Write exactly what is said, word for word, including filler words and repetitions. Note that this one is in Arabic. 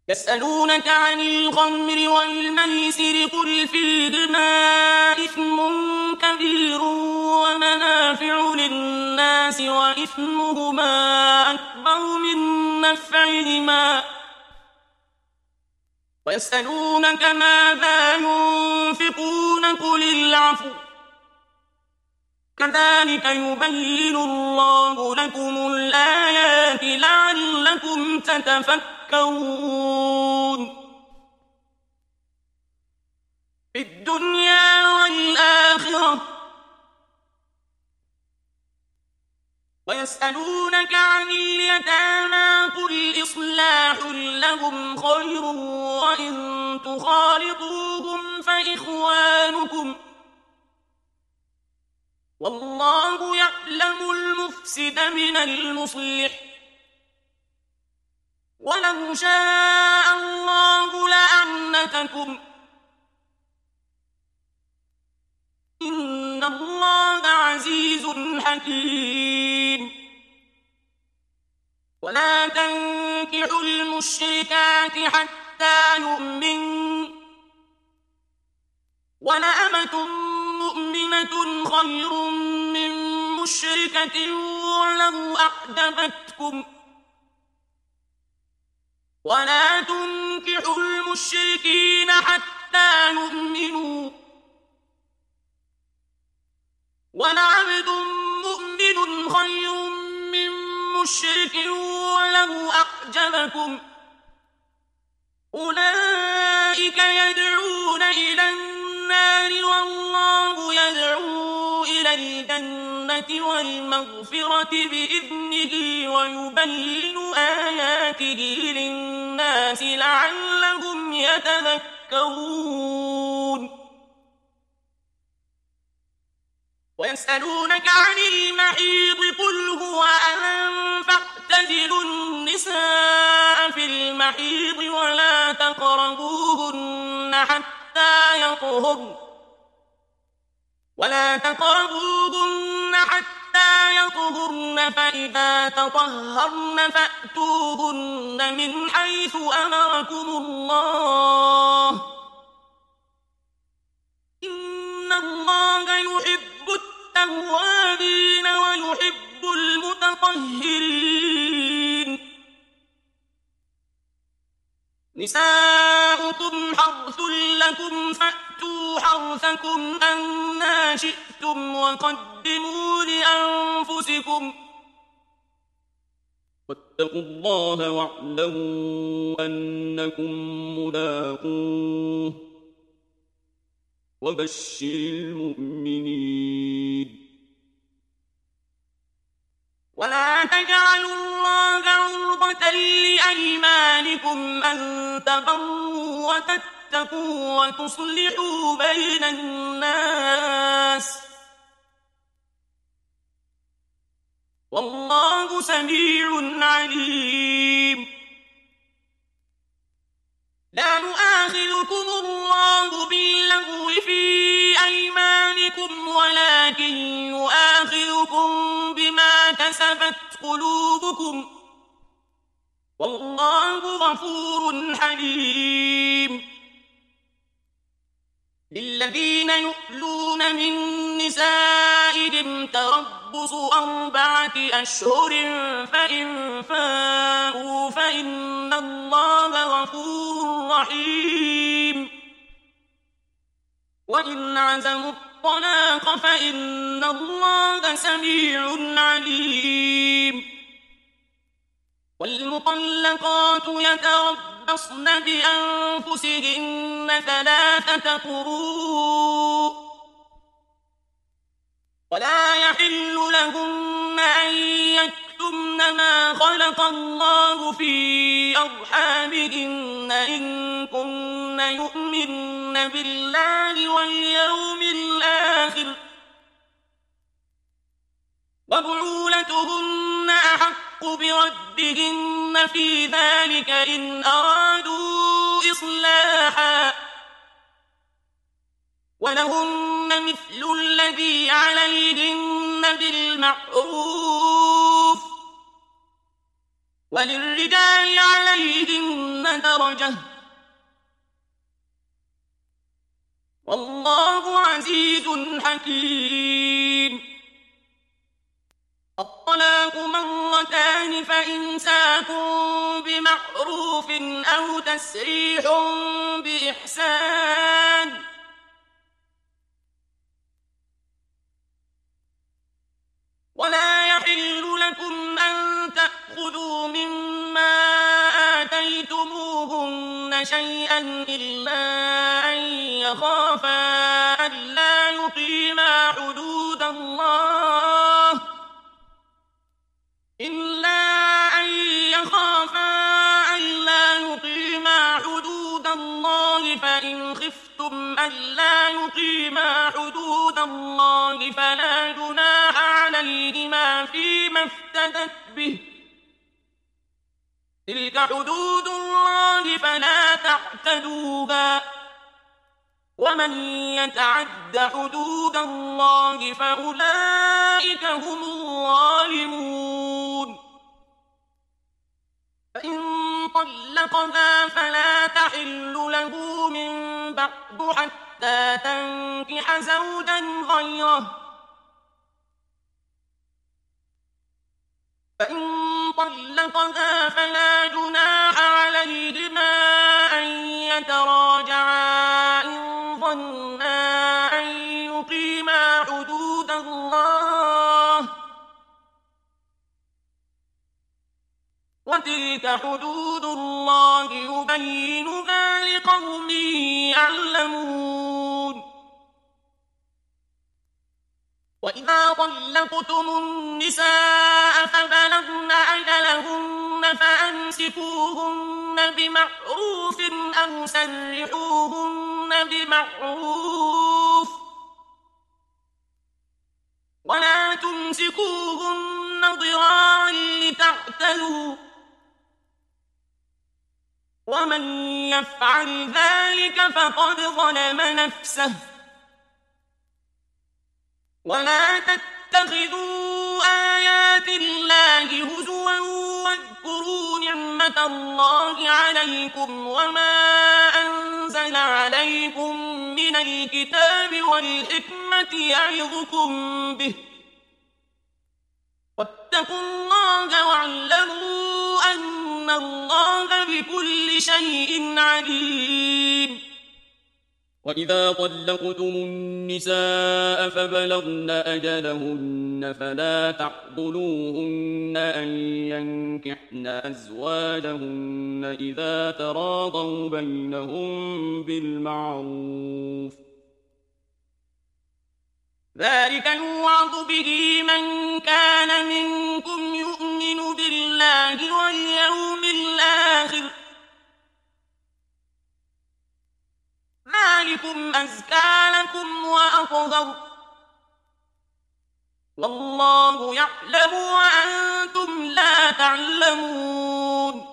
يسألونك عن الخمر والميسر قل فيهما إثم كبير ومنافع للناس وإثمهما أكبر من نفعهما ويسألونك ماذا ينفقون قل العفو كذلك يبين الله لكم الآيات لعلكم تتفكرون في الدنيا والآخرة. ويسألونك عن اليتامى قل إصلاح لهم خير وإن تخالطوهم فإخوانكم والله يعلم المفسد من المصلح ولو شاء الله لأعنتكم إن الله عزيز حكيم. ولا تنكحوا المشركات حتى يؤمنوا ولأمة مؤمنة خير من مشركة ولو أعجبتكم ولا تنكحوا المشركين حتى يؤمنوا ولعبد مؤمن خير من مشرك ولو أعجبكم أولئك يدعون إلى النار والله يدعو إلى الجنة والمغفرة بإذنه ويبين آياته للناس لعلهم يتذكرون. ويسألونك عن المحيض قل هو أذى فاعتزلوا النساء في المحيض ولا تقربوهن حتى يطهرن ولا تقربوهن حتى يطهرن فإذا تطهرن فأتوهن من حيث أمركم الله إن الله يحب التوابين ويحب المتطهرين. نساؤكم حرث لكم فأتوا حرثكم أنى شئتم وقدموا لأنفسكم واتقوا الله واعلموا أنكم ملاقوه وبشر المؤمنين. ولا تجعلوا الله عرضة لأيمانكم أن تبروا وتتقوا وتصلحوا بين الناس والله سميع عليم. لا يؤاخذكم الله باللغو في أيمانكم ولكن يؤاخذكم بما كسبت قلوبكم والله غفور حليم. للذين يؤلون من نسائهم تربص أربعة أشهر فإن فاءوا فإن الله غفور رحيم. وإن عزموا الطلاق فإن الله سميع عليم. والمطلقات يتربصن بأنفسهن ثلاثة قروء ولا يحل لهن أن يكتمن ما خلق الله في أرحامهن إن كن يؤمن بالله واليوم الآخر وبعولتهن أحق بردهن في ذلك إن أرادوا إصلاحا ولهن مثل الذي عليهن بالمعروف وللرجال عليهن درجة والله عزيز حكيم. الطلاق مرتان فإمساك بمعروف أو تسريح بإحسان ولا يحل لكم أن تأخذوا مما آتيتموهن شيئا إلا أن يخافا ألا يقيما حدود الله إلا أن يخافا ألا يقيما حدود الله فإن خفتم ألا يقيما حدود الله فلا جناح عليهما فيما افتدت به تلك حدود الله فلا تعتدوها ومن يتعد حدود الله فأولئك هم الظالمون. فإن طلقها فلا تحل له من بعد حتى تنكح زوجا غيره فإن طلقها فلا جناح عليهما أن يتراجعا إن ظنا أن يقيما حدود الله وتلك حدود الله يبينها لقوم يعلمون. وإذا طلقتم النساء فبلغن أجلهن فأمسكوهن بمعروف أو سرحوهن بمعروف ولا تمسكوهن ضرارا لتعتدوا ومن يفعل ذلك فقد ظلم نفسه. ولا تتخذوا آيات الله هزوا واذكروا نعمة الله عليكم وما أنزل عليكم من الكتاب والحكمة يعظكم به واتقوا الله واعلموا أن الله بكل شيء عليم. وإذا طلقتم النساء فبلغن أجلهن فلا تعضلوهن أن ينكحن أزواجهن إذا تراضوا بينهم بالمعروف ذلك يوعظ به من كان منكم يؤمن بالله واليوم الآخر ذلكم أزكى لكم وأطهر والله يعلم وأنتم لا تعلمون.